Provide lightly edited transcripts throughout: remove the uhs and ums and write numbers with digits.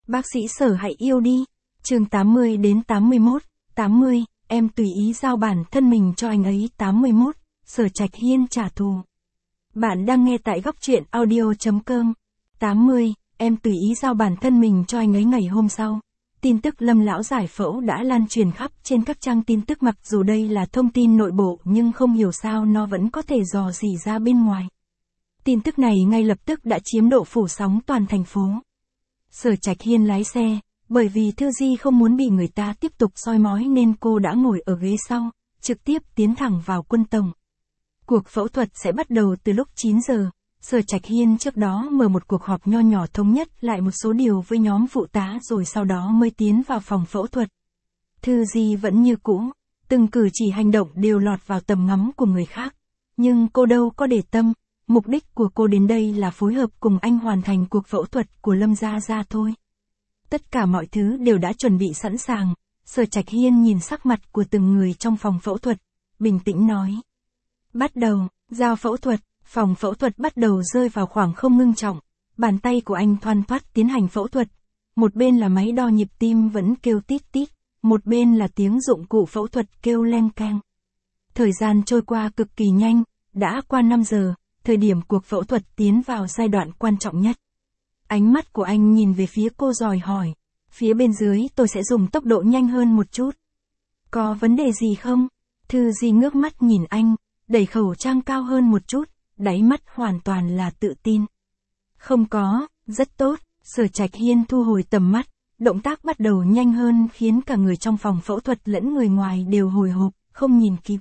Bác sĩ Sở hãy yêu đi. Chương 80 đến 81, 80, em tùy ý giao bản thân mình cho anh ấy. 81, Sở Trạch Hiên trả thù. Bạn đang nghe tại góc truyện audio.com. 80, em tùy ý giao bản thân mình cho anh ấy. Ngày hôm sau, tin tức Lâm lão giải phẫu đã lan truyền khắp trên các trang tin tức, mặc dù đây là thông tin nội bộ nhưng không hiểu sao nó vẫn có thể dò dỉ ra bên ngoài. Tin tức này ngay lập tức đã chiếm độ phủ sóng toàn thành phố. Sở Trạch Hiên lái xe, bởi vì Thư Di không muốn bị người ta tiếp tục soi mói nên cô đã ngồi ở ghế sau, trực tiếp tiến thẳng vào quân tổng. Cuộc phẫu thuật sẽ bắt đầu từ lúc 9 giờ. Sở Trạch Hiên trước đó mở một cuộc họp nho nhỏ thống nhất lại một số điều với nhóm phụ tá rồi sau đó mới tiến vào phòng phẫu thuật. Thư Di vẫn như cũ, từng cử chỉ hành động đều lọt vào tầm ngắm của người khác. Nhưng cô đâu có để tâm, mục đích của cô đến đây là phối hợp cùng anh hoàn thành cuộc phẫu thuật của Lâm Gia Gia thôi. Tất cả mọi thứ đều đã chuẩn bị sẵn sàng. Sở Trạch Hiên nhìn sắc mặt của từng người trong phòng phẫu thuật, bình tĩnh nói. Bắt đầu, giao phẫu thuật. Phòng phẫu thuật bắt đầu rơi vào khoảng không ngưng trọng. Bàn tay của anh thoăn thoắt tiến hành phẫu thuật. Một bên là máy đo nhịp tim vẫn kêu tít tít, một bên là tiếng dụng cụ phẫu thuật kêu leng keng. Thời gian trôi qua cực kỳ nhanh, đã qua 5 giờ, thời điểm cuộc phẫu thuật tiến vào giai đoạn quan trọng nhất. Ánh mắt của anh nhìn về phía cô dòi hỏi. Phía bên dưới tôi sẽ dùng tốc độ nhanh hơn một chút. Có vấn đề gì không? Thư Di ngước mắt nhìn anh, đẩy khẩu trang cao hơn một chút. Đáy mắt hoàn toàn là tự tin. Không có, rất tốt. Sở Trạch Hiên thu hồi tầm mắt, động tác bắt đầu nhanh hơn khiến cả người trong phòng phẫu thuật lẫn người ngoài đều hồi hộp, không nhìn kịp.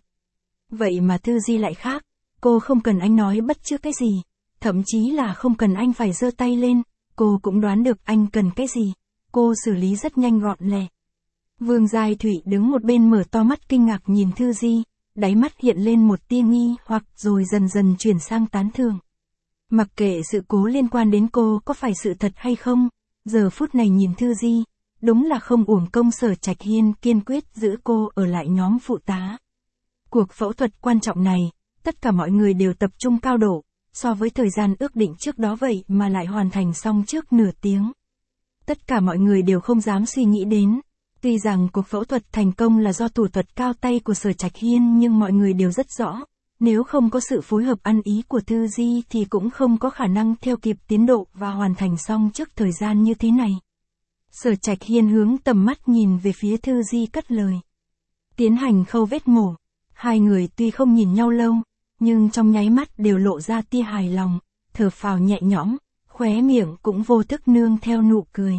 Vậy mà Thư Di lại khác, cô không cần anh nói bất chước cái gì, thậm chí là không cần anh phải giơ tay lên, cô cũng đoán được anh cần cái gì, cô xử lý rất nhanh gọn lẹ. Vương Giai Thụy đứng một bên mở to mắt kinh ngạc nhìn Thư Di. Đáy mắt hiện lên một tia nghi hoặc rồi dần dần chuyển sang tán thưởng. Mặc kệ sự cố liên quan đến cô có phải sự thật hay không, giờ phút này nhìn Thư Di, đúng là không uổng công Sở Trạch Hiên kiên quyết giữ cô ở lại nhóm phụ tá. Cuộc phẫu thuật quan trọng này, tất cả mọi người đều tập trung cao độ, so với thời gian ước định trước đó vậy mà lại hoàn thành xong trước nửa tiếng. Tất cả mọi người đều không dám suy nghĩ đến. Tuy rằng cuộc phẫu thuật thành công là do thủ thuật cao tay của Sở Trạch Hiên nhưng mọi người đều rất rõ, nếu không có sự phối hợp ăn ý của Thư Di thì cũng không có khả năng theo kịp tiến độ và hoàn thành xong trước thời gian như thế này. Sở Trạch Hiên hướng tầm mắt nhìn về phía Thư Di cất lời. Tiến hành khâu vết mổ, hai người tuy không nhìn nhau lâu, nhưng trong nháy mắt đều lộ ra tia hài lòng, thở phào nhẹ nhõm, khóe miệng cũng vô thức nương theo nụ cười.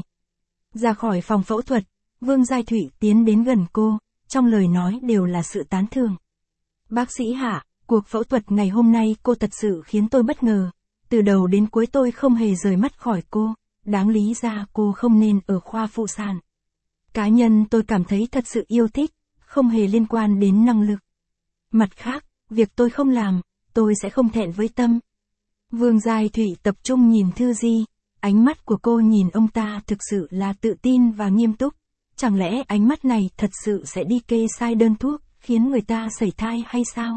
Ra khỏi phòng phẫu thuật, Vương Giai Thụy tiến đến gần cô, trong lời nói đều là sự tán thưởng. Bác sĩ Hạ, cuộc phẫu thuật ngày hôm nay cô thật sự khiến tôi bất ngờ, từ đầu đến cuối tôi không hề rời mắt khỏi cô, đáng lý ra cô không nên ở khoa phụ sản. Cá nhân tôi cảm thấy thật sự yêu thích, không hề liên quan đến năng lực. Mặt khác, việc tôi không làm, tôi sẽ không thẹn với tâm. Vương Giai Thụy tập trung nhìn Thư Di, ánh mắt của cô nhìn ông ta thực sự là tự tin và nghiêm túc. Chẳng lẽ ánh mắt này thật sự sẽ đi kê sai đơn thuốc, khiến người ta sẩy thai hay sao?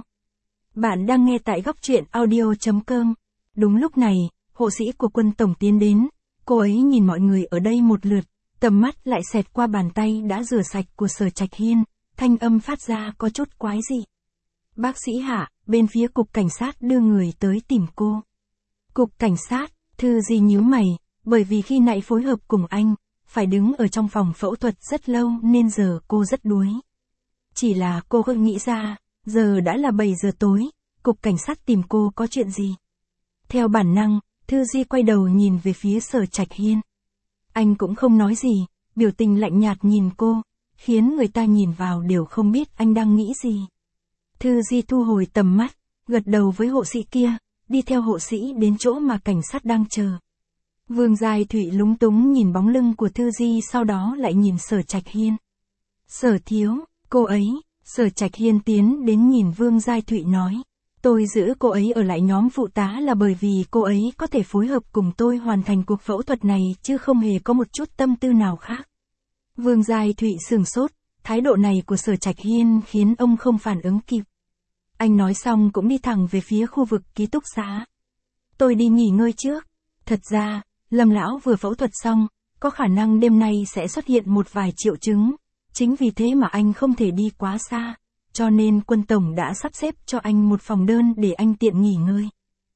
Bạn đang nghe tại góc truyện audio.com. Đúng lúc này, hộ sĩ của quân tổng tiến đến, cô ấy nhìn mọi người ở đây một lượt, tầm mắt lại xẹt qua bàn tay đã rửa sạch của Sở Trạch Hiên, thanh âm phát ra có chút quái dị. Bác sĩ Hạ, bên phía cục cảnh sát đưa người tới tìm cô. Cục cảnh sát, Thư Di nhíu mày, bởi vì khi nãy phối hợp cùng anh, phải đứng ở trong phòng phẫu thuật rất lâu nên giờ cô rất đuối. Chỉ là cô không nghĩ ra, giờ đã là 7 giờ tối, cục cảnh sát tìm cô có chuyện gì. Theo bản năng, Thư Di quay đầu nhìn về phía Sở Trạch Hiên. Anh cũng không nói gì, biểu tình lạnh nhạt nhìn cô, khiến người ta nhìn vào đều không biết anh đang nghĩ gì. Thư Di thu hồi tầm mắt, gật đầu với hộ sĩ kia, đi theo hộ sĩ đến chỗ mà cảnh sát đang chờ. Vương Giai Thụy lúng túng nhìn bóng lưng của Thư Di sau đó lại nhìn Sở Trạch Hiên. Sở thiếu, cô ấy, Sở Trạch Hiên tiến đến nhìn Vương Giai Thụy nói. Tôi giữ cô ấy ở lại nhóm phụ tá là bởi vì cô ấy có thể phối hợp cùng tôi hoàn thành cuộc phẫu thuật này chứ không hề có một chút tâm tư nào khác. Vương Giai Thụy sửng sốt, thái độ này của Sở Trạch Hiên khiến ông không phản ứng kịp. Anh nói xong cũng đi thẳng về phía khu vực ký túc xá. Tôi đi nghỉ ngơi trước. Thật ra, Lâm lão vừa phẫu thuật xong, có khả năng đêm nay sẽ xuất hiện một vài triệu chứng, chính vì thế mà anh không thể đi quá xa, cho nên Quân tổng đã sắp xếp cho anh một phòng đơn để anh tiện nghỉ ngơi.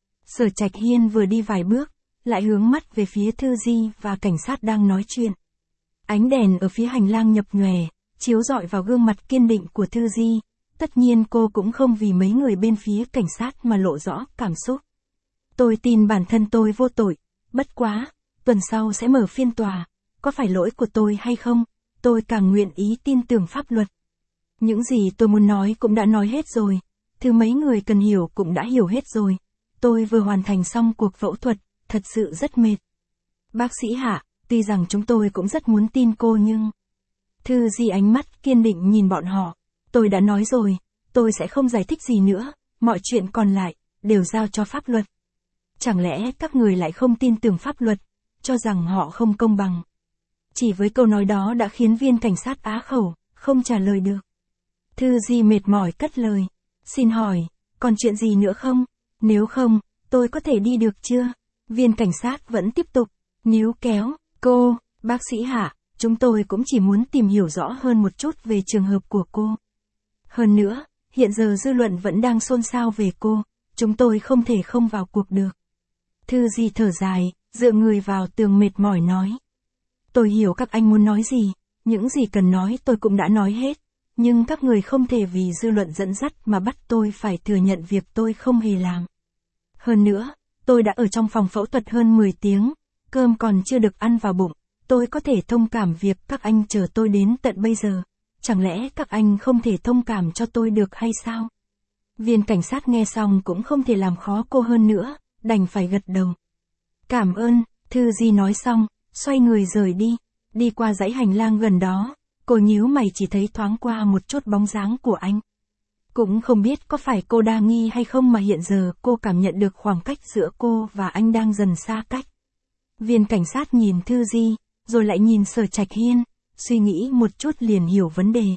Sở Trạch Hiên vừa đi vài bước, lại hướng mắt về phía Thư Di và cảnh sát đang nói chuyện. Ánh đèn ở phía hành lang nhập nhòe, chiếu rọi vào gương mặt kiên định của Thư Di, tất nhiên cô cũng không vì mấy người bên phía cảnh sát mà lộ rõ cảm xúc. Tôi tin bản thân tôi vô tội, bất quá, tuần sau sẽ mở phiên tòa, có phải lỗi của tôi hay không, tôi càng nguyện ý tin tưởng pháp luật. Những gì tôi muốn nói cũng đã nói hết rồi, thứ mấy người cần hiểu cũng đã hiểu hết rồi, tôi vừa hoàn thành xong cuộc phẫu thuật, thật sự rất mệt. Bác sĩ Hạ, tuy rằng chúng tôi cũng rất muốn tin cô nhưng... Thư Di ánh mắt kiên định nhìn bọn họ, tôi đã nói rồi, tôi sẽ không giải thích gì nữa, mọi chuyện còn lại, đều giao cho pháp luật. Chẳng lẽ các người lại không tin tưởng pháp luật, cho rằng họ không công bằng. Chỉ với câu nói đó đã khiến viên cảnh sát á khẩu, không trả lời được. Thư Di mệt mỏi cất lời, xin hỏi, còn chuyện gì nữa không? Nếu không, tôi có thể đi được chưa? Viên cảnh sát vẫn tiếp tục, níu kéo, cô, bác sĩ Hạ, chúng tôi cũng chỉ muốn tìm hiểu rõ hơn một chút về trường hợp của cô. Hơn nữa, hiện giờ dư luận vẫn đang xôn xao về cô, chúng tôi không thể không vào cuộc được. Thư Di thở dài, dựa người vào tường mệt mỏi nói. Tôi hiểu các anh muốn nói gì, những gì cần nói tôi cũng đã nói hết, nhưng các người không thể vì dư luận dẫn dắt mà bắt tôi phải thừa nhận việc tôi không hề làm. Hơn nữa, tôi đã ở trong phòng phẫu thuật hơn 10 tiếng, cơm còn chưa được ăn vào bụng, tôi có thể thông cảm việc các anh chờ tôi đến tận bây giờ, chẳng lẽ các anh không thể thông cảm cho tôi được hay sao? Viên cảnh sát nghe xong cũng không thể làm khó cô hơn nữa, đành phải gật đầu. Cảm ơn, Thư Di nói xong, xoay người rời đi qua dãy hành lang gần đó, cô nhíu mày chỉ thấy thoáng qua một chút bóng dáng của anh. Cũng không biết có phải cô đa nghi hay không mà hiện giờ cô cảm nhận được khoảng cách giữa cô và anh đang dần xa cách. Viên cảnh sát nhìn Thư Di, rồi lại nhìn Sở Trạch Hiên, suy nghĩ một chút liền hiểu vấn đề.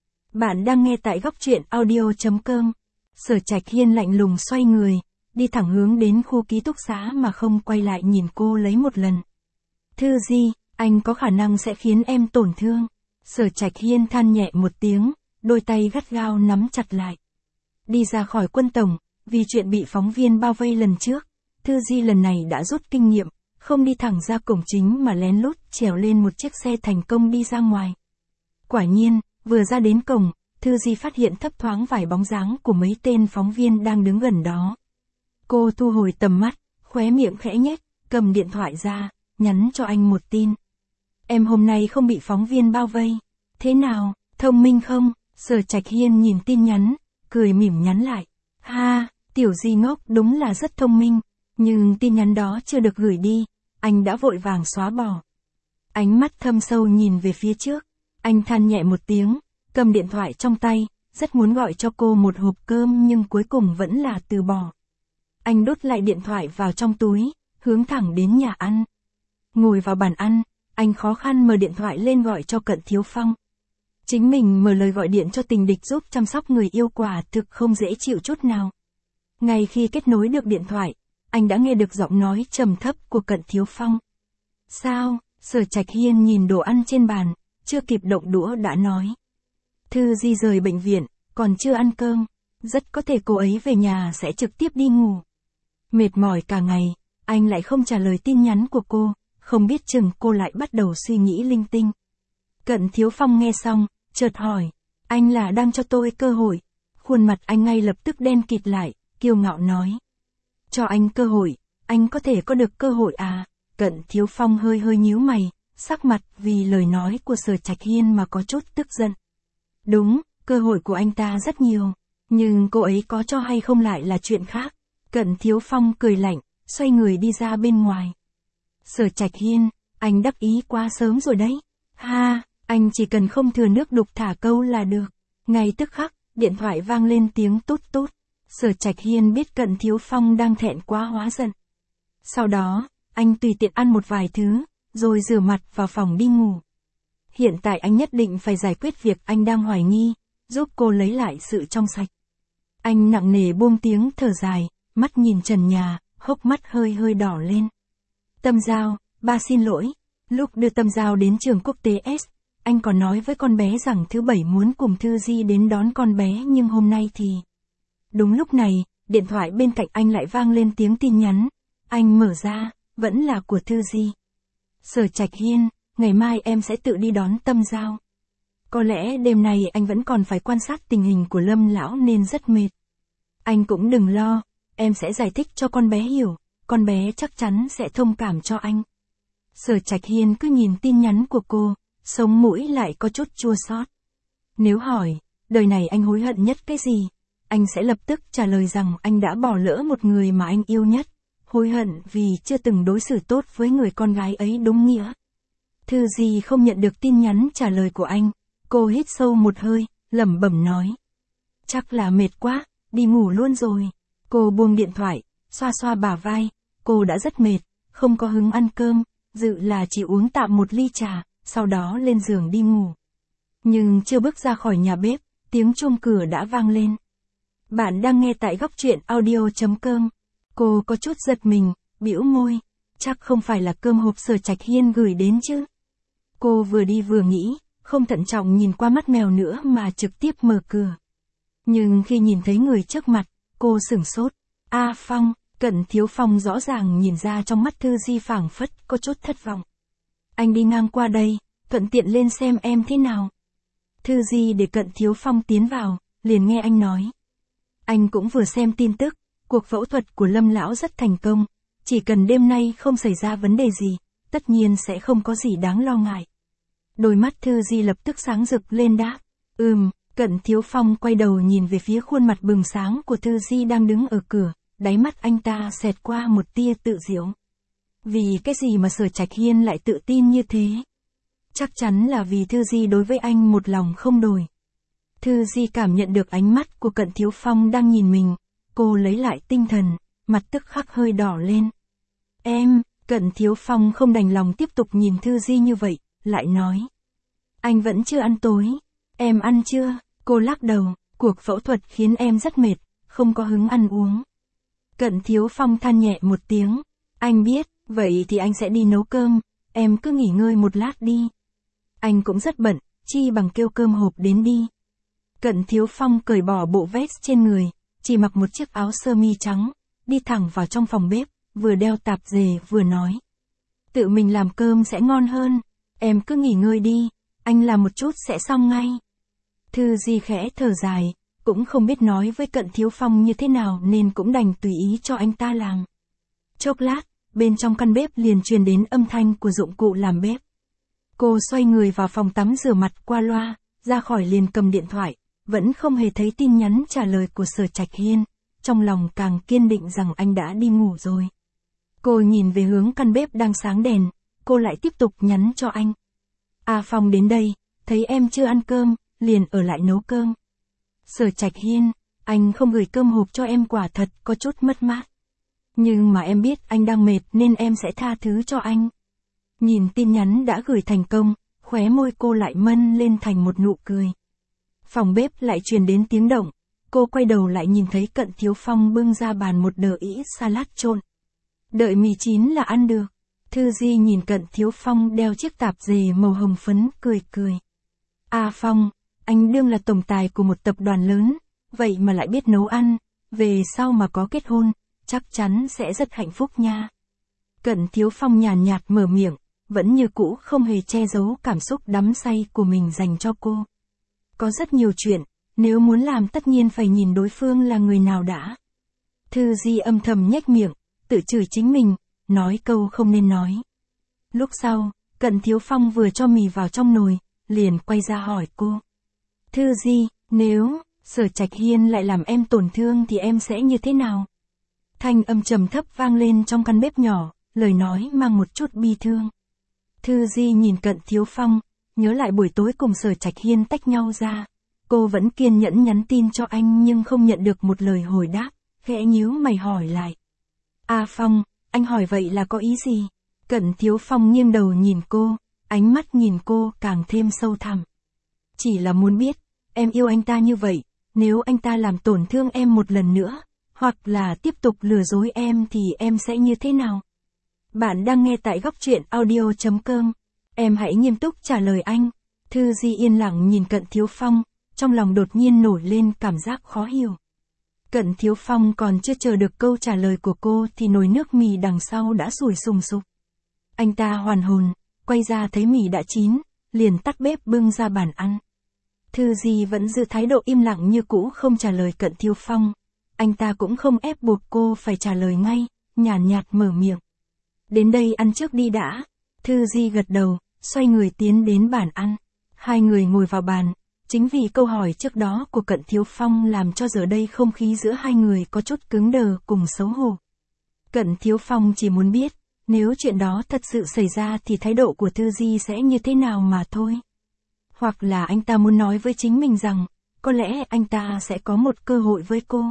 Bạn đang nghe tại góc truyện audio.com. Sở Trạch Hiên lạnh lùng xoay người, đi thẳng hướng đến khu ký túc xá mà không quay lại nhìn cô lấy một lần. Thư Di, anh có khả năng sẽ khiến em tổn thương. Sở Trạch Hiên than nhẹ một tiếng, đôi tay gắt gao nắm chặt lại. Đi ra khỏi Quân tổng, vì chuyện bị phóng viên bao vây lần trước, Thư Di lần này đã rút kinh nghiệm, không đi thẳng ra cổng chính mà lén lút trèo lên một chiếc xe thành công đi ra ngoài. Quả nhiên, vừa ra đến cổng, Thư Di phát hiện thấp thoáng vài bóng dáng của mấy tên phóng viên đang đứng gần đó. Cô thu hồi tầm mắt, khóe miệng khẽ nhếch, cầm điện thoại ra, nhắn cho anh một tin. Em hôm nay không bị phóng viên bao vây. Thế nào, thông minh không? Sở Trạch Hiên nhìn tin nhắn, cười mỉm nhắn lại. Ha, tiểu Di ngốc đúng là rất thông minh, nhưng tin nhắn đó chưa được gửi đi, anh đã vội vàng xóa bỏ. Ánh mắt thâm sâu nhìn về phía trước, anh than nhẹ một tiếng, cầm điện thoại trong tay, rất muốn gọi cho cô một hộp cơm nhưng cuối cùng vẫn là từ bỏ. Anh đút lại điện thoại vào trong túi, hướng thẳng đến nhà ăn. Ngồi vào bàn ăn, anh khó khăn mở điện thoại lên gọi cho Cận Thiếu Phong. Chính mình mở lời gọi điện cho tình địch giúp chăm sóc người yêu quả thực không dễ chịu chút nào. Ngay khi kết nối được điện thoại, anh đã nghe được giọng nói trầm thấp của Cận Thiếu Phong. Sao? Sở Trạch Hiên nhìn đồ ăn trên bàn, chưa kịp động đũa đã nói. Thư Di rời bệnh viện, còn chưa ăn cơm, rất có thể cô ấy về nhà sẽ trực tiếp đi ngủ. Mệt mỏi cả ngày, anh lại không trả lời tin nhắn của cô, không biết chừng cô lại bắt đầu suy nghĩ linh tinh. Cận Thiếu Phong nghe xong, chợt hỏi, anh là đang cho tôi cơ hội. Khuôn mặt anh ngay lập tức đen kịt lại, kiêu ngạo nói. Cho anh cơ hội, anh có thể có được cơ hội à? Cận Thiếu Phong hơi hơi nhíu mày, sắc mặt vì lời nói của Sở Trạch Hiên mà có chút tức giận. Đúng, cơ hội của anh ta rất nhiều, nhưng cô ấy có cho hay không lại là chuyện khác. Cận Thiếu Phong cười lạnh, xoay người đi ra bên ngoài. Sở Trạch Hiên, anh đắc ý quá sớm rồi đấy. Ha, anh chỉ cần không thừa nước đục thả câu là được. Ngay tức khắc, điện thoại vang lên tiếng tút tút. Sở Trạch Hiên biết Cận Thiếu Phong đang thẹn quá hóa giận. Sau đó, anh tùy tiện ăn một vài thứ, rồi rửa mặt vào phòng đi ngủ. Hiện tại anh nhất định phải giải quyết việc anh đang hoài nghi, giúp cô lấy lại sự trong sạch. Anh nặng nề buông tiếng thở dài, mắt nhìn trần nhà, hốc mắt hơi hơi đỏ lên. Tâm Giao, ba xin lỗi, Lúc đưa Tâm Giao đến trường quốc tế S, anh còn nói với con bé rằng thứ Bảy muốn cùng Thư Di đến đón con bé, nhưng hôm nay thì... Đúng lúc này, điện thoại bên cạnh anh lại vang lên tiếng tin nhắn. Anh mở ra, vẫn là của Thư Di. Sở Trạch Hiên, ngày mai em sẽ tự đi đón Tâm Giao. Có lẽ đêm nay anh vẫn còn phải quan sát tình hình của Lâm lão nên rất mệt. Anh cũng đừng lo, em sẽ giải thích cho con bé hiểu, con bé chắc chắn sẽ thông cảm cho anh. Sở Trạch Hiên cứ nhìn tin nhắn của cô, sống mũi lại có chút chua xót. Nếu hỏi, đời này anh hối hận nhất cái gì? Anh sẽ lập tức trả lời rằng anh đã bỏ lỡ một người mà anh yêu nhất. Hối hận vì chưa từng đối xử tốt với người con gái ấy đúng nghĩa. Thư Di không nhận được tin nhắn trả lời của anh. Cô hít sâu một hơi, lẩm bẩm nói. Chắc là mệt quá, đi ngủ luôn rồi. Cô buông điện thoại, xoa xoa bả vai. Cô đã rất mệt, không có hứng ăn cơm, dự là chỉ uống tạm một ly trà, sau đó lên giường đi ngủ. Nhưng chưa bước ra khỏi nhà bếp, tiếng chuông cửa đã vang lên. Bạn đang nghe tại Góc Truyện Audio.com. Cô có chút giật mình, bĩu môi. Chắc không phải là cơm hộp Sở Trạch Hiên gửi đến chứ. Cô vừa đi vừa nghĩ, không thận trọng nhìn qua mắt mèo nữa mà trực tiếp mở cửa. Nhưng khi nhìn thấy người trước mặt, cô sửng sốt. Phong, Cận Thiếu Phong rõ ràng nhìn ra trong mắt Thư Di phảng phất có chút thất vọng. Anh đi ngang qua đây, thuận tiện lên xem em thế nào. Thư Di để Cận Thiếu Phong tiến vào, liền nghe anh nói. Anh cũng vừa xem tin tức, cuộc phẫu thuật của Lâm lão rất thành công, chỉ cần đêm nay không xảy ra vấn đề gì, tất nhiên sẽ không có gì đáng lo ngại. Đôi mắt Thư Di lập tức sáng rực lên đáp. Cận Thiếu Phong quay đầu nhìn về phía khuôn mặt bừng sáng của Thư Di đang đứng ở cửa, đáy mắt anh ta xẹt qua một tia tự giễu. Vì cái gì mà Sở Trạch Hiên lại tự tin như thế? Chắc chắn là vì Thư Di đối với anh một lòng không đổi. Thư Di cảm nhận được ánh mắt của Cận Thiếu Phong đang nhìn mình, cô lấy lại tinh thần, mặt tức khắc hơi đỏ lên. Cận Thiếu Phong không đành lòng tiếp tục nhìn Thư Di như vậy, lại nói. Anh vẫn chưa ăn tối. Em ăn chưa? Cô lắc đầu, cuộc phẫu thuật khiến em rất mệt, không có hứng ăn uống. Cận Thiếu Phong than nhẹ một tiếng. Anh biết, vậy thì anh sẽ đi nấu cơm, em cứ nghỉ ngơi một lát đi. Anh cũng rất bận, chi bằng kêu cơm hộp đến đi. Cận Thiếu Phong cởi bỏ bộ vest trên người, chỉ mặc một chiếc áo sơ mi trắng, đi thẳng vào trong phòng bếp, vừa đeo tạp dề vừa nói. Tự mình làm cơm sẽ ngon hơn, em cứ nghỉ ngơi đi, anh làm một chút sẽ xong ngay. Thư Di khẽ thở dài, cũng không biết nói với Cận Thiếu Phong như thế nào nên cũng đành tùy ý cho anh ta làm. Chốc lát, bên trong căn bếp liền truyền đến âm thanh của dụng cụ làm bếp. Cô xoay người vào phòng tắm rửa mặt qua loa, ra khỏi liền cầm điện thoại, vẫn không hề thấy tin nhắn trả lời của Sở Trạch Hiên, trong lòng càng kiên định rằng anh đã đi ngủ rồi. Cô nhìn về hướng căn bếp đang sáng đèn, cô lại tiếp tục nhắn cho anh. Phong đến đây, thấy em chưa ăn cơm, liền ở lại nấu cơm. Sở Trạch Hiên, anh không gửi cơm hộp cho em quả thật có chút mất mát. Nhưng mà em biết anh đang mệt nên em sẽ tha thứ cho anh. Nhìn tin nhắn đã gửi thành công, khóe môi cô lại mân lên thành một nụ cười. Phòng bếp lại truyền đến tiếng động, cô quay đầu lại nhìn thấy Cận Thiếu Phong bưng ra bàn một đĩa salad trộn. Đợi mì chín là ăn được. Thư Di nhìn Cận Thiếu Phong đeo chiếc tạp dề màu hồng phấn, cười cười. Phong, anh đương là tổng tài của một tập đoàn lớn, vậy mà lại biết nấu ăn, về sau mà có kết hôn, chắc chắn sẽ rất hạnh phúc nha. Cận Thiếu Phong nhàn nhạt mở miệng, vẫn như cũ không hề che giấu cảm xúc đắm say của mình dành cho cô. Có rất nhiều chuyện, nếu muốn làm tất nhiên phải nhìn đối phương là người nào đã. Thư Di âm thầm nhếch miệng, tự chửi chính mình, nói câu không nên nói. Lúc sau, Cận Thiếu Phong vừa cho mì vào trong nồi, liền quay ra hỏi cô. Thư Di, nếu Sở Trạch Hiên lại làm em tổn thương thì em sẽ như thế nào? Thanh âm trầm thấp vang lên trong căn bếp nhỏ, lời nói mang một chút bi thương. Thư Di nhìn Cận Thiếu Phong, nhớ lại buổi tối cùng Sở Trạch Hiên tách nhau ra. Cô vẫn kiên nhẫn nhắn tin cho anh nhưng không nhận được một lời hồi đáp, khẽ nhíu mày hỏi lại. Phong, anh hỏi vậy là có ý gì? Cận Thiếu Phong nghiêng đầu nhìn cô, ánh mắt nhìn cô càng thêm sâu thẳm. Chỉ là muốn biết, em yêu anh ta như vậy, nếu anh ta làm tổn thương em một lần nữa, hoặc là tiếp tục lừa dối em thì em sẽ như thế nào? Bạn đang nghe tại Góc Truyện Audio.com. Em hãy nghiêm túc trả lời anh. Thư Di yên lặng nhìn Cận Thiếu Phong, trong lòng đột nhiên nổi lên cảm giác khó hiểu. Cận Thiếu Phong còn chưa chờ được câu trả lời của cô thì nồi nước mì đằng sau đã sủi sùng sục. Anh ta hoàn hồn, quay ra thấy mì đã chín, liền tắt bếp bưng ra bàn ăn. Thư Di vẫn giữ thái độ im lặng như cũ không trả lời Cận Thiếu Phong. Anh ta cũng không ép buộc cô phải trả lời ngay, nhàn nhạt mở miệng. Đến đây ăn trước đi đã. Thư Di gật đầu, xoay người tiến đến bàn ăn. Hai người ngồi vào bàn. Chính vì câu hỏi trước đó của Cận Thiếu Phong làm cho giờ đây không khí giữa hai người có chút cứng đờ cùng xấu hổ. Cận Thiếu Phong chỉ muốn biết, nếu chuyện đó thật sự xảy ra thì thái độ của Thư Di sẽ như thế nào mà thôi. Hoặc là anh ta muốn nói với chính mình rằng, có lẽ anh ta sẽ có một cơ hội với cô.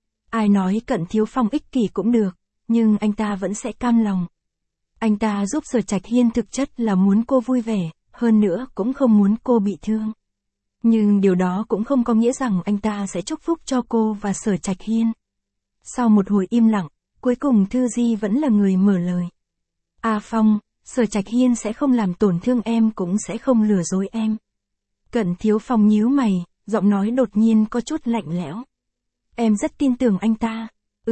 Ai nói Cận Thiếu Phong ích kỷ cũng được, nhưng anh ta vẫn sẽ cam lòng. Anh ta giúp Sở Trạch Hiên thực chất là muốn cô vui vẻ, hơn nữa cũng không muốn cô bị thương. Nhưng điều đó cũng không có nghĩa rằng anh ta sẽ chúc phúc cho cô và Sở Trạch Hiên. Sau một hồi im lặng, cuối cùng Thư Di vẫn là người mở lời. Phong, Sở Trạch Hiên sẽ không làm tổn thương em cũng sẽ không lừa dối em. Cận Thiếu Phong nhíu mày, giọng nói đột nhiên có chút lạnh lẽo. Em rất tin tưởng anh ta.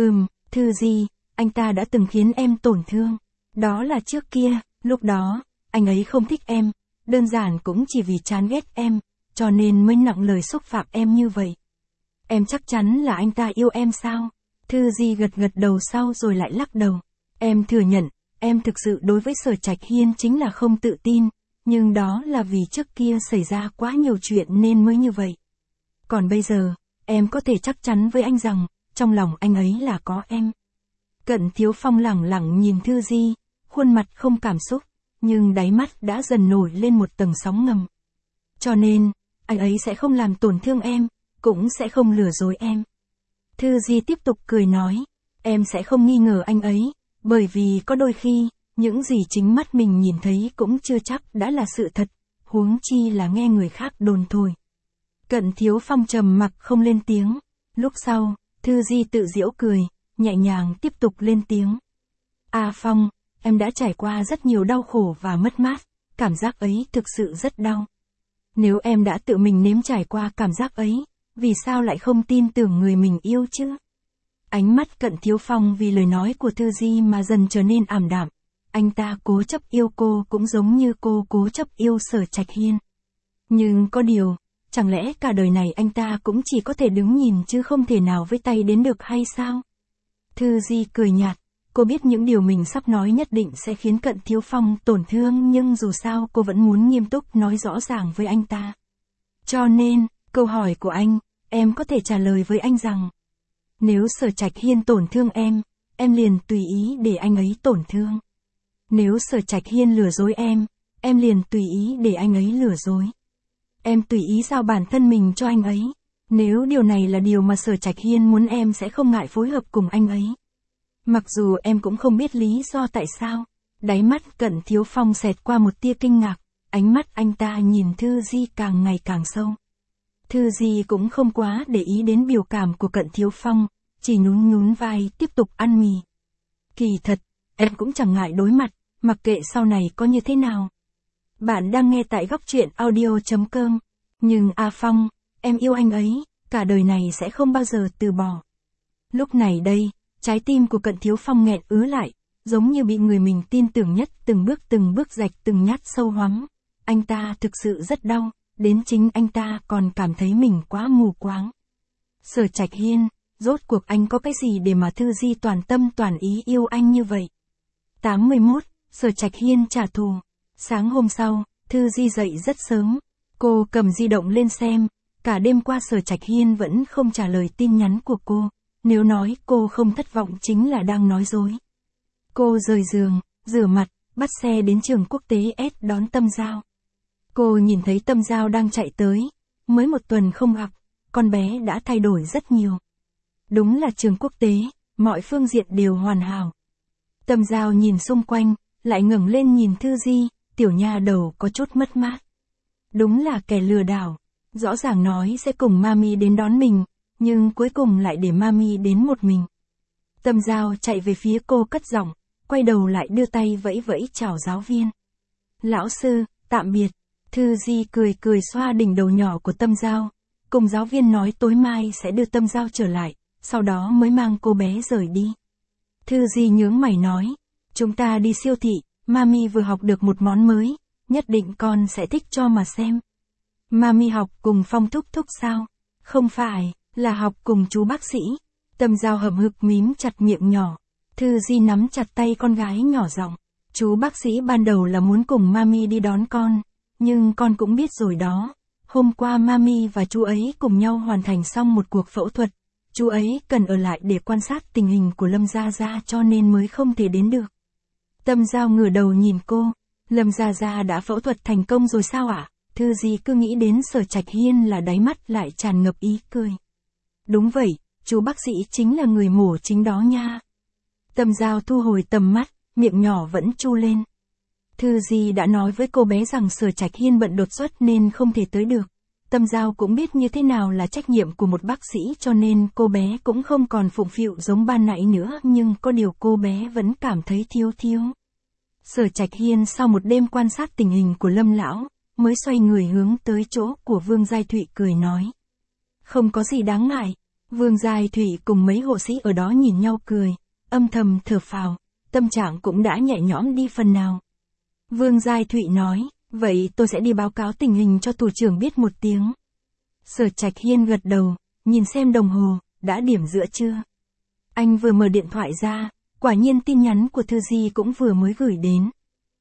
Thư Di, anh ta đã từng khiến em tổn thương. Đó là trước kia, lúc đó, anh ấy không thích em, đơn giản cũng chỉ vì chán ghét em, cho nên mới nặng lời xúc phạm em như vậy. Em chắc chắn là anh ta yêu em sao? Thư Di gật đầu sau rồi lại lắc đầu. Em thừa nhận, em thực sự đối với Sở Trạch Hiên chính là không tự tin, nhưng đó là vì trước kia xảy ra quá nhiều chuyện nên mới như vậy. Còn bây giờ, em có thể chắc chắn với anh rằng, trong lòng anh ấy là có em. Cận Thiếu Phong lẳng lặng nhìn Thư Di, khuôn mặt không cảm xúc, nhưng đáy mắt đã dần nổi lên một tầng sóng ngầm. Cho nên, anh ấy sẽ không làm tổn thương em, cũng sẽ không lừa dối em. Thư Di tiếp tục cười nói, em sẽ không nghi ngờ anh ấy, bởi vì có đôi khi, những gì chính mắt mình nhìn thấy cũng chưa chắc đã là sự thật, huống chi là nghe người khác đồn thôi. Cận Thiếu Phong trầm mặc không lên tiếng, lúc sau, Thư Di tự giễu cười, nhẹ nhàng tiếp tục lên tiếng. Phong, em đã trải qua rất nhiều đau khổ và mất mát, cảm giác ấy thực sự rất đau. Nếu em đã tự mình nếm trải qua cảm giác ấy, vì sao lại không tin tưởng người mình yêu chứ? Ánh mắt Cận Thiếu Phong vì lời nói của Thư Di mà dần trở nên ảm đạm. Anh ta cố chấp yêu cô cũng giống như cô cố chấp yêu Sở Trạch Hiên. Nhưng có điều, chẳng lẽ cả đời này anh ta cũng chỉ có thể đứng nhìn chứ không thể nào với tay đến được hay sao? Thư Di cười nhạt, cô biết những điều mình sắp nói nhất định sẽ khiến Cận Thiếu Phong tổn thương nhưng dù sao cô vẫn muốn nghiêm túc nói rõ ràng với anh ta. Cho nên, câu hỏi của anh, em có thể trả lời với anh rằng, nếu Sở Trạch Hiên tổn thương em liền tùy ý để anh ấy tổn thương. Nếu Sở Trạch Hiên lừa dối em liền tùy ý để anh ấy lừa dối. Em tùy ý giao bản thân mình cho anh ấy. Nếu điều này là điều mà Sở Trạch Hiên muốn em sẽ không ngại phối hợp cùng anh ấy. Mặc dù em cũng không biết lý do tại sao. Đáy mắt Cận Thiếu Phong xẹt qua một tia kinh ngạc, ánh mắt anh ta nhìn Thư Di càng ngày càng sâu. Thư Di cũng không quá để ý đến biểu cảm của Cận Thiếu Phong, chỉ nhún nhún vai tiếp tục ăn mì. Kỳ thật, em cũng chẳng ngại đối mặt, mặc kệ sau này có như thế nào. Bạn đang nghe tại góc truyện audio.com. Nhưng Phong, em yêu anh ấy, cả đời này sẽ không bao giờ từ bỏ. Lúc này đây, trái tim của Cận Thiếu Phong nghẹn ứ lại, giống như bị người mình tin tưởng nhất từng bước rạch từng nhát sâu hoắm. Anh ta thực sự rất đau, đến chính anh ta còn cảm thấy mình quá mù quáng. Sở Trạch Hiên, rốt cuộc anh có cái gì để mà Thư Di toàn tâm toàn ý yêu anh như vậy? 81. Sở Trạch Hiên trả thù. Sáng hôm sau, Thư Di dậy rất sớm. Cô cầm di động lên xem, cả đêm qua Sở Trạch Hiên vẫn không trả lời tin nhắn của cô. Nếu nói cô không thất vọng chính là đang nói dối. Cô rời giường, rửa mặt, bắt xe đến trường quốc tế S đón Tâm Giao. Cô nhìn thấy Tâm Giao đang chạy tới. Mới một tuần không gặp, con bé đã thay đổi rất nhiều. Đúng là trường quốc tế, mọi phương diện đều hoàn hảo. Tâm Giao nhìn xung quanh, lại ngẩng lên nhìn Thư Di, tiểu nha đầu có chút mất mát. Đúng là kẻ lừa đảo, rõ ràng nói sẽ cùng mami đến đón mình, nhưng cuối cùng lại để mami đến một mình. Tâm Giao chạy về phía cô cất giọng, quay đầu lại đưa tay vẫy vẫy chào giáo viên. Lão sư, tạm biệt. Thư Di cười cười xoa đỉnh đầu nhỏ của Tâm Giao. Cùng giáo viên nói tối mai sẽ đưa Tâm Giao trở lại, sau đó mới mang cô bé rời đi. Thư Di nhướng mày nói, chúng ta đi siêu thị, Mami vừa học được một món mới, nhất định con sẽ thích cho mà xem. Mami học cùng Phong thúc thúc sao? Không phải, là học cùng chú bác sĩ. Tâm Giao hậm hực mím chặt miệng nhỏ. Thư Di nắm chặt tay con gái nhỏ giọng. Chú bác sĩ ban đầu là muốn cùng Mami đi đón con, nhưng con cũng biết rồi đó. Hôm qua Mami và chú ấy cùng nhau hoàn thành xong một cuộc phẫu thuật. Chú ấy cần ở lại để quan sát tình hình của Lâm Gia Gia cho nên mới không thể đến được. Tâm Giao ngửa đầu nhìn cô. Lâm Gia Gia đã phẫu thuật thành công rồi sao ạ? Thư Di cứ nghĩ đến Sở Trạch Hiên là đáy mắt lại tràn ngập ý cười. Đúng vậy, chú bác sĩ chính là người mổ chính đó nha. Tâm Giao thu hồi tầm mắt, miệng nhỏ vẫn chu lên. Thư Di đã nói với cô bé rằng Sở Trạch Hiên bận đột xuất nên không thể tới được. Tâm Giao cũng biết như thế nào là trách nhiệm của một bác sĩ cho nên cô bé cũng không còn phụng phịu giống ban nãy nữa, nhưng có điều cô bé vẫn cảm thấy thiếu thiếu. Sở Trạch Hiên sau một đêm quan sát tình hình của Lâm lão, mới xoay người hướng tới chỗ của Vương Giai Thụy cười nói. Không có gì đáng ngại. Vương Giai Thụy cùng mấy hộ sĩ ở đó nhìn nhau cười, âm thầm thở phào, tâm trạng cũng đã nhẹ nhõm đi phần nào. Vương Giai Thụy nói, vậy tôi sẽ đi báo cáo tình hình cho thủ trưởng biết một tiếng. Sở Trạch Hiên gật đầu, nhìn xem đồng hồ, đã điểm giữa chưa. Anh vừa mở điện thoại ra, quả nhiên tin nhắn của Thư Di cũng vừa mới gửi đến.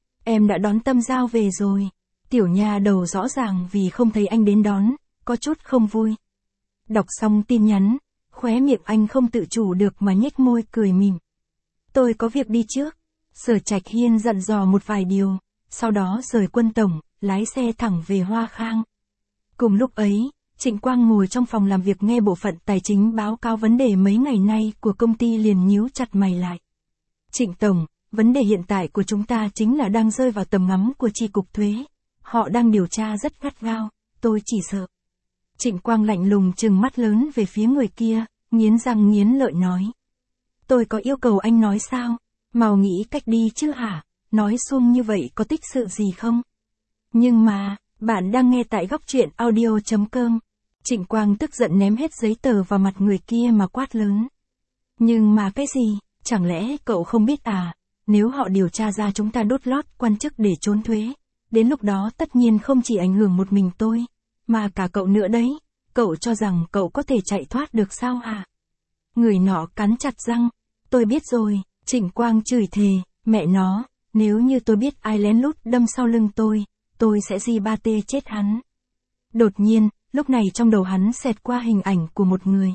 Em đã đón Tâm Giao về rồi. Tiểu nha đầu rõ ràng vì không thấy anh đến đón, có chút không vui. Đọc xong tin nhắn, khóe miệng anh không tự chủ được mà nhếch môi cười mỉm. Tôi có việc đi trước. Sở Trạch Hiên dặn dò một vài điều, sau đó rời Quân Tổng, lái xe thẳng về Hoa Khang. Cùng lúc ấy, Trịnh Quang ngồi trong phòng làm việc nghe bộ phận tài chính báo cáo vấn đề mấy ngày nay của công ty liền nhíu chặt mày lại. Trịnh Tổng, vấn đề hiện tại của chúng ta chính là đang rơi vào tầm ngắm của chi cục thuế. Họ đang điều tra rất gắt gao, tôi chỉ sợ. Trịnh Quang lạnh lùng trừng mắt lớn về phía người kia, nghiến răng nghiến lợi nói. Tôi có yêu cầu anh nói sao? Mau nghĩ cách đi chứ hả? Nói suông như vậy có tích sự gì không? Nhưng mà, bạn đang nghe tại góc truyện audio.com. Trịnh Quang tức giận ném hết giấy tờ vào mặt người kia mà quát lớn. Nhưng mà cái gì? Chẳng lẽ cậu không biết à? Nếu họ điều tra ra chúng ta đốt lót quan chức để trốn thuế, đến lúc đó tất nhiên không chỉ ảnh hưởng một mình tôi, mà cả cậu nữa đấy. Cậu cho rằng cậu có thể chạy thoát được sao hả? Người nọ cắn chặt răng. Tôi biết rồi. Trịnh Quang chửi thề, mẹ nó, nếu như tôi biết ai lén lút đâm sau lưng tôi sẽ di ba tê chết hắn. Đột nhiên, lúc này trong đầu hắn xẹt qua hình ảnh của một người.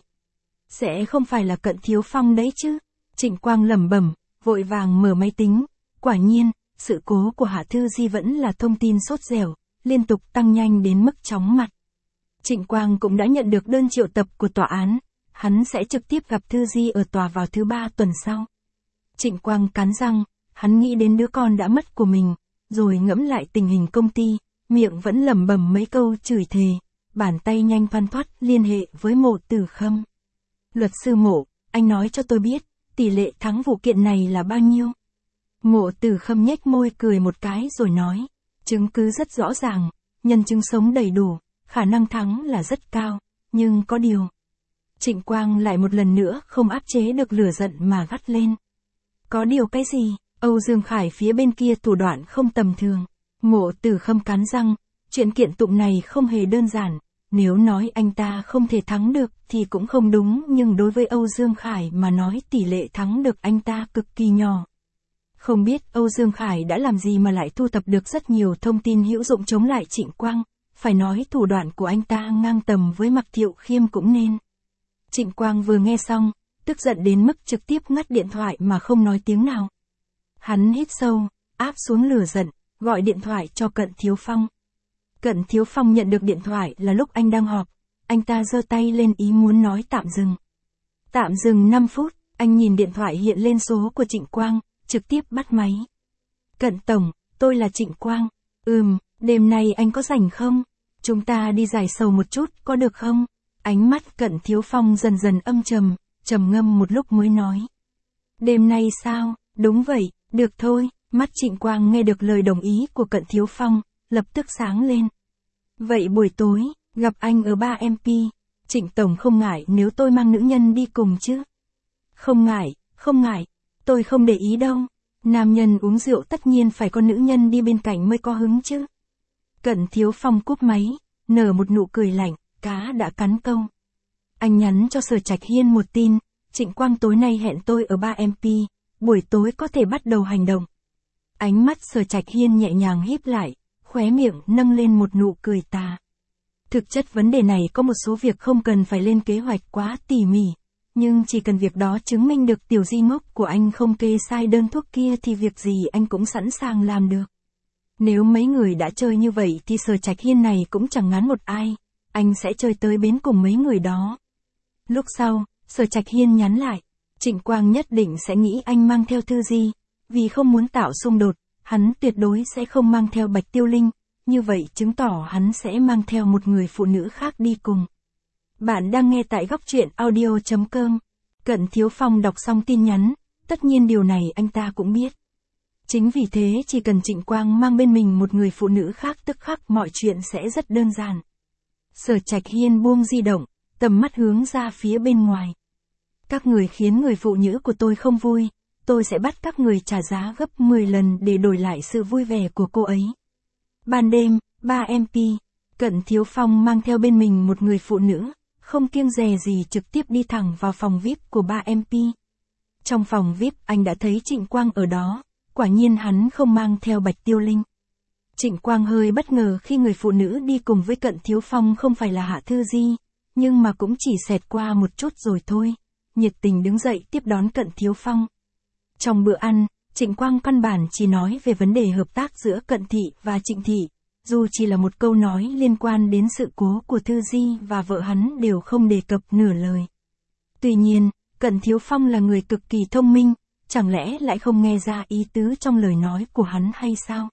Sẽ không phải là Cận Thiếu Phong đấy chứ? Trịnh Quang lẩm bẩm, vội vàng mở máy tính. Quả nhiên, sự cố của Hạ Thư Di vẫn là thông tin sốt dẻo, liên tục tăng nhanh đến mức chóng mặt. Trịnh Quang cũng đã nhận được đơn triệu tập của tòa án, hắn sẽ trực tiếp gặp Thư Di ở tòa vào thứ 3 tuần sau. Trịnh Quang cắn răng, hắn nghĩ đến đứa con đã mất của mình, rồi ngẫm lại tình hình công ty, miệng vẫn lẩm bẩm mấy câu chửi thề, bàn tay nhanh thoăn thoắt liên hệ với Mộ Tử Khâm. Luật sư Mộ, anh nói cho tôi biết, tỷ lệ thắng vụ kiện này là bao nhiêu? Mộ Tử Khâm nhếch môi cười một cái rồi nói, chứng cứ rất rõ ràng, nhân chứng sống đầy đủ, khả năng thắng là rất cao, nhưng có điều. Trịnh Quang lại một lần nữa không áp chế được lửa giận mà gắt lên. Có điều cái gì? Âu Dương Khải phía bên kia thủ đoạn không tầm thường. Mộ Tử Khâm cắn răng, chuyện kiện tụng này không hề đơn giản, nếu nói anh ta không thể thắng được thì cũng không đúng, nhưng đối với Âu Dương Khải mà nói tỷ lệ thắng được anh ta cực kỳ nhỏ. Không biết Âu Dương Khải đã làm gì mà lại thu thập được rất nhiều thông tin hữu dụng chống lại Trịnh Quang, phải nói thủ đoạn của anh ta ngang tầm với Mạc Thiệu Khiêm cũng nên. Trịnh Quang vừa nghe xong, tức giận đến mức trực tiếp ngắt điện thoại mà không nói tiếng nào. Hắn hít sâu, áp xuống lửa giận, gọi điện thoại cho Cận Thiếu Phong. Cận Thiếu Phong nhận được điện thoại là lúc anh đang họp, anh ta giơ tay lên ý muốn nói tạm dừng. Tạm dừng 5 phút, anh nhìn điện thoại hiện lên số của Trịnh Quang, trực tiếp bắt máy. Cận Tổng, tôi là Trịnh Quang. Đêm nay anh có rảnh không? Chúng ta đi giải sầu một chút, có được không? Ánh mắt Cận Thiếu Phong dần dần âm trầm, trầm ngâm một lúc mới nói. Đêm nay sao? Đúng vậy, được thôi. Mắt Trịnh Quang nghe được lời đồng ý của Cận Thiếu Phong, lập tức sáng lên. Vậy buổi tối, gặp anh ở bar MP, Trịnh Tổng không ngại nếu tôi mang nữ nhân đi cùng chứ? Không ngại, tôi không để ý đâu. Nam nhân uống rượu tất nhiên phải có nữ nhân đi bên cạnh mới có hứng chứ. Cận Thiếu Phong cúp máy, nở một nụ cười lạnh, cá đã cắn câu. Anh nhắn cho Sở Trạch Hiên một tin, Trịnh Quang tối nay hẹn tôi ở bar MP, buổi tối có thể bắt đầu hành động. Ánh mắt Sở Trạch Hiên nhẹ nhàng híp lại, khóe miệng nâng lên một nụ cười tà. Thực chất vấn đề này có một số việc không cần phải lên kế hoạch quá tỉ mỉ, nhưng chỉ cần việc đó chứng minh được tiểu di ngốc của anh không kê sai đơn thuốc kia thì việc gì anh cũng sẵn sàng làm được. Nếu mấy người đã chơi như vậy thì Sở Trạch Hiên này cũng chẳng ngán một ai, anh sẽ chơi tới bến cùng mấy người đó. Lúc sau, Sở Trạch Hiên nhắn lại, Trịnh Quang nhất định sẽ nghĩ anh mang theo Thư Di, vì không muốn tạo xung đột, hắn tuyệt đối sẽ không mang theo Bạch Tiêu Linh, như vậy chứng tỏ hắn sẽ mang theo một người phụ nữ khác đi cùng. Bạn đang nghe tại Góc Truyện Audio.com. Cận Thiếu Phong đọc xong tin nhắn, tất nhiên điều này anh ta cũng biết. Chính vì thế chỉ cần Trịnh Quang mang bên mình một người phụ nữ khác tức khắc mọi chuyện sẽ rất đơn giản. Sở Trạch Hiên buông di động, tầm mắt hướng ra phía bên ngoài. Các người khiến người phụ nữ của tôi không vui, tôi sẽ bắt các người trả giá gấp 10 lần để đổi lại sự vui vẻ của cô ấy. Ban đêm, bar MP, Cận Thiếu Phong mang theo bên mình một người phụ nữ, không kiêng dè gì trực tiếp đi thẳng vào phòng VIP của bar MP. Trong phòng VIP anh đã thấy Trịnh Quang ở đó, quả nhiên hắn không mang theo Bạch Tiêu Linh. Trịnh Quang hơi bất ngờ khi người phụ nữ đi cùng với Cận Thiếu Phong không phải là Hạ Thư Di, nhưng mà cũng chỉ xẹt qua một chút rồi thôi, nhiệt tình đứng dậy tiếp đón Cận Thiếu Phong. Trong bữa ăn, Trịnh Quang căn bản chỉ nói về vấn đề hợp tác giữa Cận Thị và Trịnh Thị, dù chỉ là một câu nói liên quan đến sự cố của Thư Di và vợ hắn đều không đề cập nửa lời. Tuy nhiên, Cận Thiếu Phong là người cực kỳ thông minh, chẳng lẽ lại không nghe ra ý tứ trong lời nói của hắn hay sao?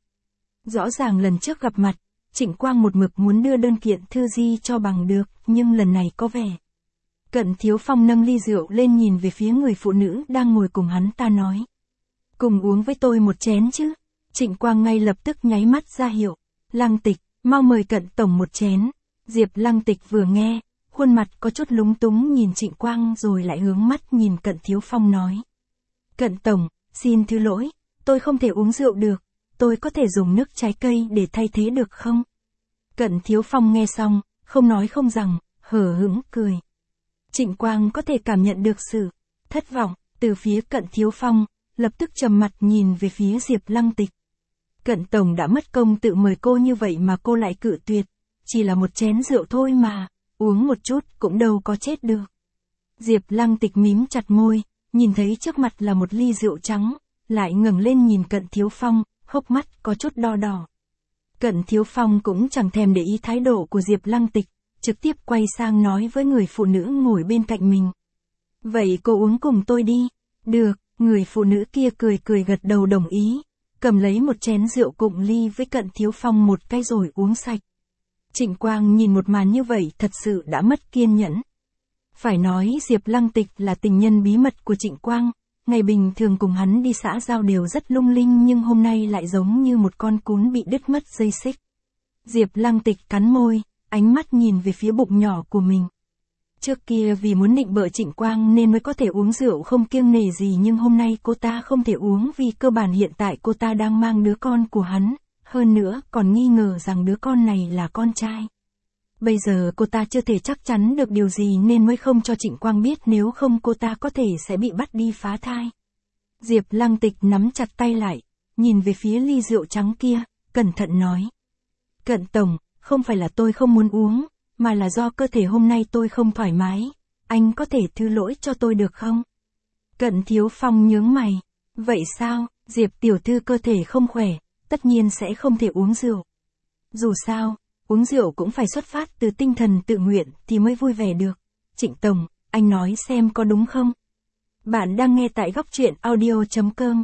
Rõ ràng lần trước gặp mặt, Trịnh Quang một mực muốn đưa đơn kiện Thư Di cho bằng được, nhưng lần này có vẻ. Cận Thiếu Phong nâng ly rượu lên nhìn về phía người phụ nữ đang ngồi cùng hắn ta nói. Cùng uống với tôi một chén chứ? Trịnh Quang ngay lập tức nháy mắt ra hiệu. Lăng Tịch, mau mời Cận Tổng một chén. Diệp Lăng Tịch vừa nghe, khuôn mặt có chút lúng túng nhìn Trịnh Quang rồi lại hướng mắt nhìn Cận Thiếu Phong nói. Cận Tổng, xin thứ lỗi, tôi không thể uống rượu được, tôi có thể dùng nước trái cây để thay thế được không? Cận Thiếu Phong nghe xong, không nói không rằng, hờ hững cười. Trịnh Quang có thể cảm nhận được sự thất vọng từ phía Cận Thiếu Phong, lập tức trầm mặt nhìn về phía Diệp Lăng Tịch. Cận Tổng đã mất công tự mời cô như vậy mà cô lại cự tuyệt, chỉ là một chén rượu thôi mà, uống một chút cũng đâu có chết được. Diệp Lăng Tịch mím chặt môi, nhìn thấy trước mặt là một ly rượu trắng, lại ngẩng lên nhìn Cận Thiếu Phong, hốc mắt có chút đo đỏ. Cận Thiếu Phong cũng chẳng thèm để ý thái độ của Diệp Lăng Tịch, trực tiếp quay sang nói với người phụ nữ ngồi bên cạnh mình. Vậy cô uống cùng tôi đi. Được, người phụ nữ kia cười cười gật đầu đồng ý, cầm lấy một chén rượu cụng ly với Cận Thiếu Phong một cái rồi uống sạch. Trịnh Quang nhìn một màn như vậy thật sự đã mất kiên nhẫn. Phải nói Diệp Lăng Tịch là tình nhân bí mật của Trịnh Quang, ngày bình thường cùng hắn đi xã giao đều rất lung linh nhưng hôm nay lại giống như một con cún bị đứt mất dây xích. Diệp Lăng Tịch cắn môi, ánh mắt nhìn về phía bụng nhỏ của mình. Trước kia vì muốn nịnh bợ Trịnh Quang nên mới có thể uống rượu không kiêng nể gì nhưng hôm nay cô ta không thể uống vì cơ bản hiện tại cô ta đang mang đứa con của hắn, hơn nữa còn nghi ngờ rằng đứa con này là con trai. Bây giờ cô ta chưa thể chắc chắn được điều gì nên mới không cho Trịnh Quang biết nếu không cô ta có thể sẽ bị bắt đi phá thai. Diệp Lăng Tịch nắm chặt tay lại, nhìn về phía ly rượu trắng kia, cẩn thận nói. Cận Tổng, không phải là tôi không muốn uống, mà là do cơ thể hôm nay tôi không thoải mái, anh có thể thứ lỗi cho tôi được không? Cận Thiếu Phong nhướng mày, vậy sao, Diệp tiểu thư cơ thể không khỏe, tất nhiên sẽ không thể uống rượu. Dù sao, uống rượu cũng phải xuất phát từ tinh thần tự nguyện thì mới vui vẻ được. Trịnh Tổng, anh nói xem có đúng không? Bạn đang nghe tại Góc Truyện Audio.com.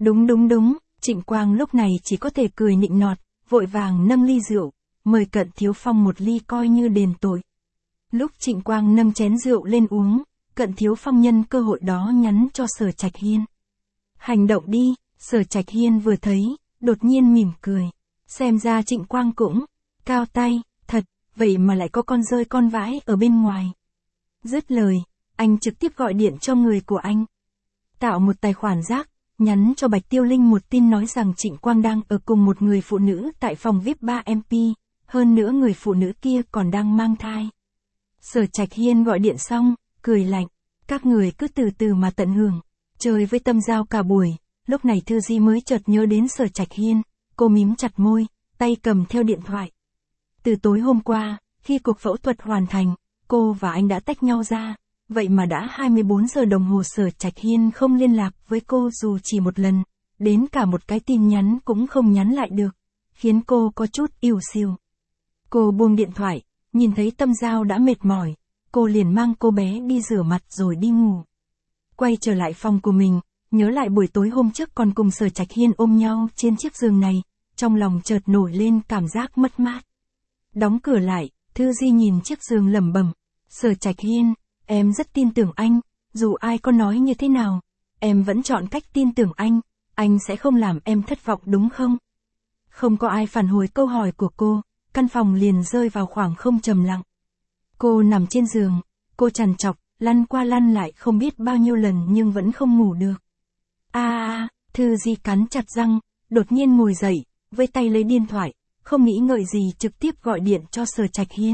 Đúng, Trịnh Quang lúc này chỉ có thể cười nịnh nọt, vội vàng nâng ly rượu, mời Cận Thiếu Phong một ly coi như đền tội. Lúc Trịnh Quang nâng chén rượu lên uống, Cận Thiếu Phong nhân cơ hội đó nhắn cho Sở Trạch Hiên. Hành động đi, Sở Trạch Hiên vừa thấy, đột nhiên mỉm cười. Xem ra Trịnh Quang cũng cao tay, thật, vậy mà lại có con rơi con vãi ở bên ngoài. Dứt lời, anh trực tiếp gọi điện cho người của anh. Tạo một tài khoản rác, nhắn cho Bạch Tiêu Linh một tin nói rằng Trịnh Quang đang ở cùng một người phụ nữ tại phòng VIP 3MP, hơn nữa người phụ nữ kia còn đang mang thai. Sở Trạch Hiên gọi điện xong, cười lạnh, các người cứ từ từ mà tận hưởng, chơi với Tâm Giao cả buổi. Lúc này Thư Di mới chợt nhớ đến Sở Trạch Hiên, cô mím chặt môi, tay cầm theo điện thoại. Từ tối hôm qua, khi cuộc phẫu thuật hoàn thành, cô và anh đã tách nhau ra, vậy mà đã 24 giờ đồng hồ Sở Trạch Hiên không liên lạc với cô dù chỉ một lần, đến cả một cái tin nhắn cũng không nhắn lại được, khiến cô có chút ỉu xìu. Cô buông điện thoại, nhìn thấy Tâm Giao đã mệt mỏi, cô liền mang cô bé đi rửa mặt rồi đi ngủ. Quay trở lại phòng của mình, nhớ lại buổi tối hôm trước còn cùng Sở Trạch Hiên ôm nhau trên chiếc giường này, trong lòng chợt nổi lên cảm giác mất mát. Đóng cửa lại, Thư Di nhìn chiếc giường lẩm bẩm, Sở Trạch Hiên, em rất tin tưởng anh, dù ai có nói như thế nào, em vẫn chọn cách tin tưởng anh sẽ không làm em thất vọng đúng không? Không có ai phản hồi câu hỏi của cô, căn phòng liền rơi vào khoảng không trầm lặng. Cô nằm trên giường, cô trằn trọc, lăn qua lăn lại không biết bao nhiêu lần nhưng vẫn không ngủ được. Thư Di cắn chặt răng, đột nhiên ngồi dậy, vây tay lấy điện thoại, không nghĩ ngợi gì trực tiếp gọi điện cho Sở Trạch Hiên.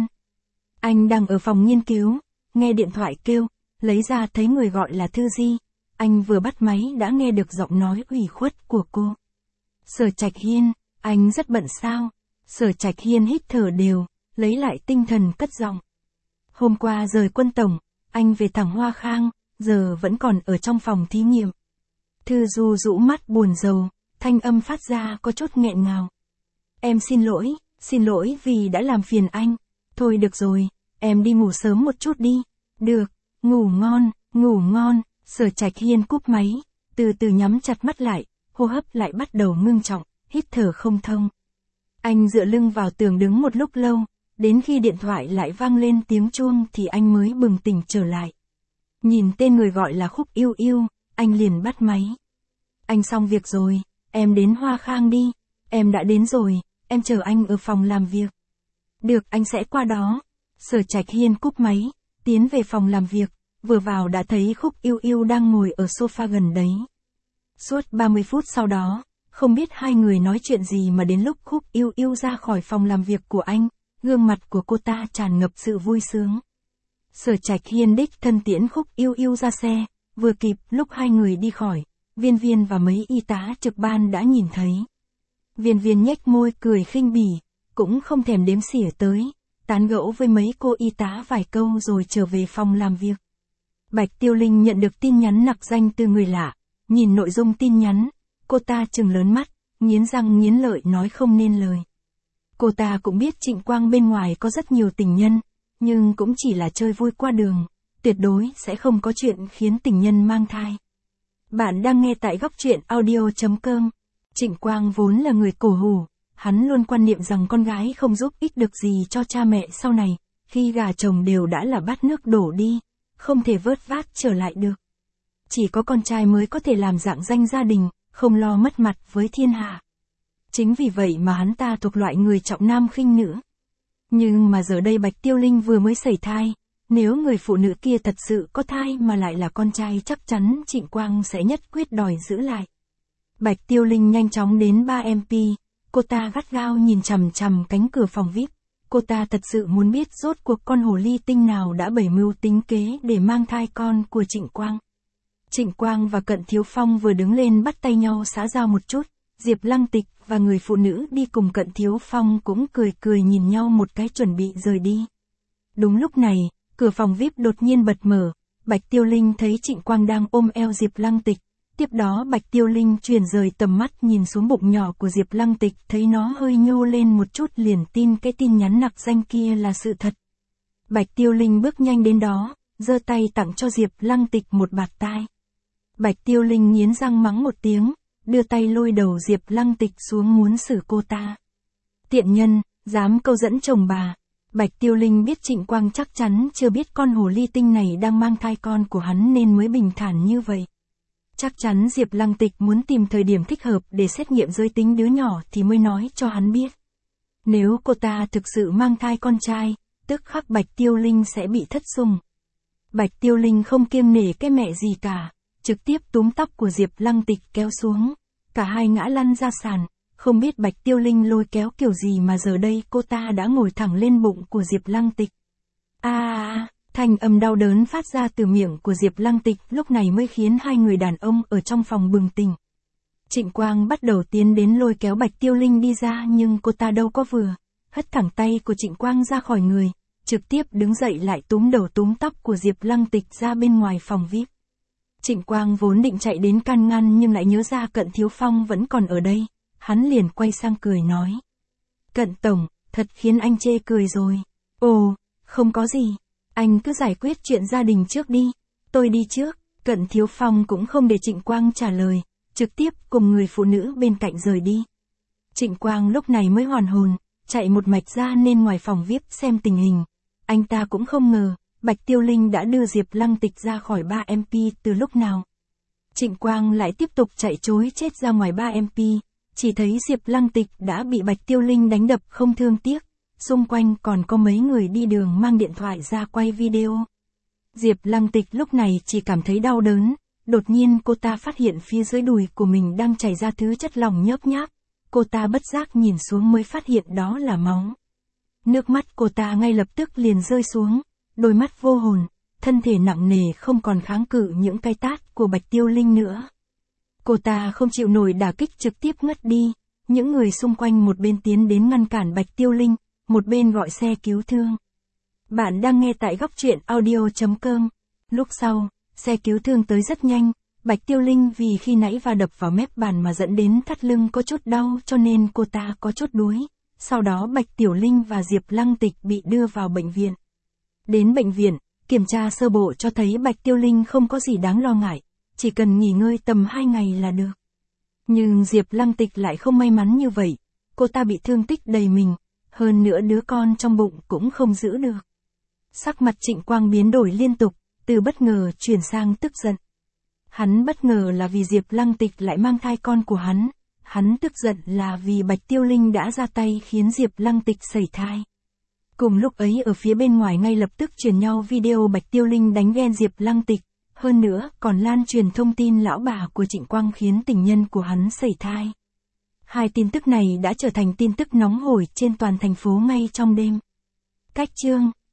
Anh đang ở phòng nghiên cứu, nghe điện thoại kêu, lấy ra thấy người gọi là Thư Di, anh vừa bắt máy đã nghe được giọng nói ủy khuất của cô. Sở Trạch Hiên, anh rất bận sao? Sở Trạch Hiên hít thở đều, lấy lại tinh thần cất giọng. Hôm qua rời Quân Tổng, anh về thẳng Hoa Khang, giờ vẫn còn ở trong phòng thí nghiệm. Thư Du rũ mắt buồn rầu, thanh âm phát ra có chút nghẹn ngào. Em xin lỗi vì đã làm phiền anh. Thôi được rồi, em đi ngủ sớm một chút đi. Được, ngủ ngon. Sở Trạch Hiên cúp máy, từ từ nhắm chặt mắt lại, hô hấp lại bắt đầu ngưng trọng, hít thở không thông. Anh dựa lưng vào tường đứng một lúc lâu, đến khi điện thoại lại vang lên tiếng chuông thì anh mới bừng tỉnh trở lại. Nhìn tên người gọi là Khúc Yêu Yêu, anh liền bắt máy. Anh xong việc rồi, em đến Hoa Khang đi. Em đã đến rồi, em chờ anh ở phòng làm việc. Được, anh sẽ qua đó. Sở Trạch Hiên cúp máy, tiến về phòng làm việc, vừa vào đã thấy Khúc Yêu Yêu đang ngồi ở sofa gần đấy. Suốt 30 phút sau đó, không biết hai người nói chuyện gì mà đến lúc Khúc Yêu Yêu ra khỏi phòng làm việc của anh, gương mặt của cô ta tràn ngập sự vui sướng. Sở Trạch Hiên đích thân tiễn Khúc Yêu Yêu ra xe, vừa kịp lúc hai người đi khỏi, Viên Viên và mấy y tá trực ban đã nhìn thấy. Viên Viên nhếch môi cười khinh bỉ, cũng không thèm đếm xỉa tới, tán gẫu với mấy cô y tá vài câu rồi trở về phòng làm việc. Bạch Tiêu Linh nhận được tin nhắn nặc danh từ người lạ, nhìn nội dung tin nhắn, cô ta trừng lớn mắt, nghiến răng nghiến lợi nói không nên lời. Cô ta cũng biết Trịnh Quang bên ngoài có rất nhiều tình nhân, nhưng cũng chỉ là chơi vui qua đường, tuyệt đối sẽ không có chuyện khiến tình nhân mang thai. Bạn đang nghe tại góc truyện audio.com. Trịnh Quang vốn là người cổ hủ, hắn luôn quan niệm rằng con gái không giúp ích được gì cho cha mẹ sau này, khi gả chồng đều đã là bát nước đổ đi, không thể vớt vát trở lại được. Chỉ có con trai mới có thể làm rạng danh gia đình, không lo mất mặt với thiên hạ. Chính vì vậy mà hắn ta thuộc loại người trọng nam khinh nữ. Nhưng mà giờ đây Bạch Tiêu Linh vừa mới sẩy thai, nếu người phụ nữ kia thật sự có thai mà lại là con trai chắc chắn Trịnh Quang sẽ nhất quyết đòi giữ lại. Bạch Tiêu Linh nhanh chóng đến 3MP, cô ta gắt gao nhìn chằm chằm cánh cửa phòng VIP, cô ta thật sự muốn biết rốt cuộc con hồ ly tinh nào đã bày mưu tính kế để mang thai con của Trịnh Quang. Trịnh Quang và Cận Thiếu Phong vừa đứng lên bắt tay nhau xã giao một chút, Diệp Lăng Tịch và người phụ nữ đi cùng Cận Thiếu Phong cũng cười cười nhìn nhau một cái chuẩn bị rời đi. Đúng lúc này, cửa phòng VIP đột nhiên bật mở, Bạch Tiêu Linh thấy Trịnh Quang đang ôm eo Diệp Lăng Tịch, tiếp đó Bạch Tiêu Linh chuyển rời tầm mắt nhìn xuống bụng nhỏ của Diệp Lăng Tịch, thấy nó hơi nhô lên một chút liền tin cái tin nhắn nặc danh kia là sự thật. Bạch Tiêu Linh bước nhanh đến đó, giơ tay tặng cho Diệp Lăng Tịch một bạt tai. Bạch Tiêu Linh nghiến răng mắng một tiếng, đưa tay lôi đầu Diệp Lăng Tịch xuống muốn xử cô ta. Tiện nhân, dám câu dẫn chồng bà. Bạch Tiêu Linh biết Trịnh Quang chắc chắn chưa biết con hồ ly tinh này đang mang thai con của hắn nên mới bình thản như vậy. Chắc chắn Diệp Lăng Tịch muốn tìm thời điểm thích hợp để xét nghiệm giới tính đứa nhỏ thì mới nói cho hắn biết. Nếu cô ta thực sự mang thai con trai, tức khắc Bạch Tiêu Linh sẽ bị thất sủng. Bạch Tiêu Linh không kiêng nể cái mẹ gì cả, trực tiếp túm tóc của Diệp Lăng Tịch kéo xuống. Cả hai ngã lăn ra sàn, không biết Bạch Tiêu Linh lôi kéo kiểu gì mà giờ đây cô ta đã ngồi thẳng lên bụng của Diệp Lăng Tịch. Thanh âm đau đớn phát ra từ miệng của Diệp Lăng Tịch lúc này mới khiến hai người đàn ông ở trong phòng bừng tỉnh. Trịnh Quang bắt đầu tiến đến lôi kéo Bạch Tiêu Linh đi ra nhưng cô ta đâu có vừa, hất thẳng tay của Trịnh Quang ra khỏi người, trực tiếp đứng dậy lại túm đầu túm tóc của Diệp Lăng Tịch ra bên ngoài phòng VIP. Trịnh Quang vốn định chạy đến can ngăn nhưng lại nhớ ra Cận Thiếu Phong vẫn còn ở đây, hắn liền quay sang cười nói. Cận tổng, thật khiến anh chê cười rồi. Ồ, không có gì, anh cứ giải quyết chuyện gia đình trước đi, tôi đi trước. Cận Thiếu Phong cũng không để Trịnh Quang trả lời, trực tiếp cùng người phụ nữ bên cạnh rời đi. Trịnh Quang lúc này mới hoàn hồn, chạy một mạch ra nên ngoài phòng VIP xem tình hình. Anh ta cũng không ngờ, Bạch Tiêu Linh đã đưa Diệp Lăng Tịch ra khỏi 3MP từ lúc nào. Trịnh Quang lại tiếp tục chạy trối chết ra ngoài 3MP, chỉ thấy Diệp Lăng Tịch đã bị Bạch Tiêu Linh đánh đập không thương tiếc, xung quanh còn có mấy người đi đường mang điện thoại ra quay video. Diệp Lăng Tịch lúc này chỉ cảm thấy đau đớn, đột nhiên cô ta phát hiện phía dưới đùi của mình đang chảy ra thứ chất lỏng nhớp nháp, cô ta bất giác nhìn xuống mới phát hiện đó là máu. Nước mắt cô ta ngay lập tức liền rơi xuống, đôi mắt vô hồn, thân thể nặng nề không còn kháng cự những cái tát của Bạch Tiêu Linh nữa. Cô ta không chịu nổi đả kích trực tiếp ngất đi, những người xung quanh một bên tiến đến ngăn cản Bạch Tiêu Linh, một bên gọi xe cứu thương. Bạn đang nghe tại góc truyện audio.com. Lúc sau, xe cứu thương tới rất nhanh, Bạch Tiêu Linh vì khi nãy va đập vào mép bàn mà dẫn đến thắt lưng có chút đau cho nên cô ta có chút đuối. Sau đó Bạch Tiểu Linh và Diệp Lăng Tịch bị đưa vào bệnh viện. Đến bệnh viện, kiểm tra sơ bộ cho thấy Bạch Tiêu Linh không có gì đáng lo ngại, chỉ cần nghỉ ngơi tầm 2 ngày là được. Nhưng Diệp Lăng Tịch lại không may mắn như vậy, cô ta bị thương tích đầy mình, hơn nữa đứa con trong bụng cũng không giữ được. Sắc mặt Trịnh Quang biến đổi liên tục, từ bất ngờ chuyển sang tức giận. Hắn bất ngờ là vì Diệp Lăng Tịch lại mang thai con của hắn tức giận là vì Bạch Tiêu Linh đã ra tay khiến Diệp Lăng Tịch sẩy thai. Cùng lúc ấy ở phía bên ngoài ngay lập tức truyền nhau video Bạch Tiêu Linh đánh ghen Diệp Lăng Tịch, hơn nữa còn lan truyền thông tin lão bà của Trịnh Quang khiến tình nhân của hắn sẩy thai. Hai tin tức này đã trở thành tin tức nóng hổi trên toàn thành phố ngay trong đêm. Cách chương